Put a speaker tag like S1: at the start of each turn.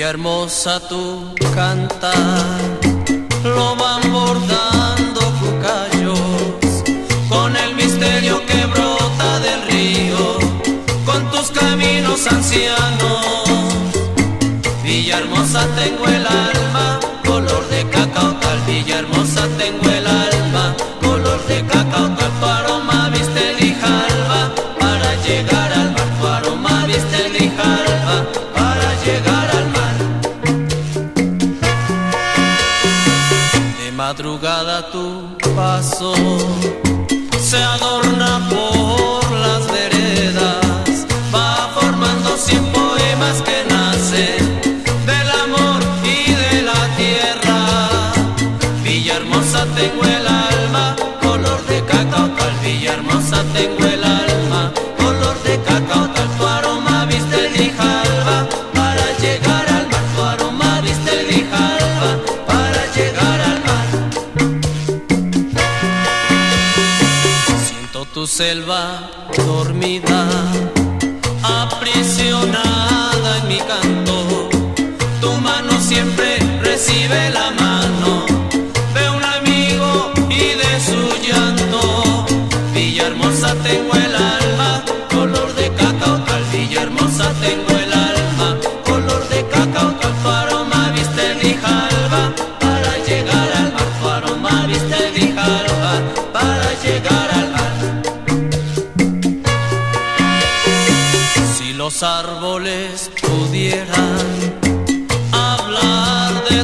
S1: Villahermosa, tu cantar lo van bordando cucayos con el misterio que brota del río, con tus caminos ancianos. Villahermosa, tengo el alma color de cacautal. Villahermosa, tengo el alma color de cacautal. Tu aroma viste el Grijalva para llegar al mar. Tu aroma viste el Grijalva para llegar al mar. De madrugada tu paso se adorna por las veredas, va formando 100 poemas que nacen del amor y de la tierra. Villahermosa, tengo el alma color de cacautal. Villahermosa, tengo el alma color de cacautal. Tu aroma viste el Grijalva para llegar al mar. Tu aroma viste el Grijalva para llegar al mar. Siento tu selva dormida, aprisionada en mi canto. Tu mano siempre recibe la mano de un amigo y de su llanto. Villahermosa, tengo el alma color de cacautal. Villahermosa, tengo el alma color de cacautal. Tu aroma viste el Grijalva para llegar al mar. Tu aroma viste el Grijalva para llegar al mar. Si los árboles pudieran hablar de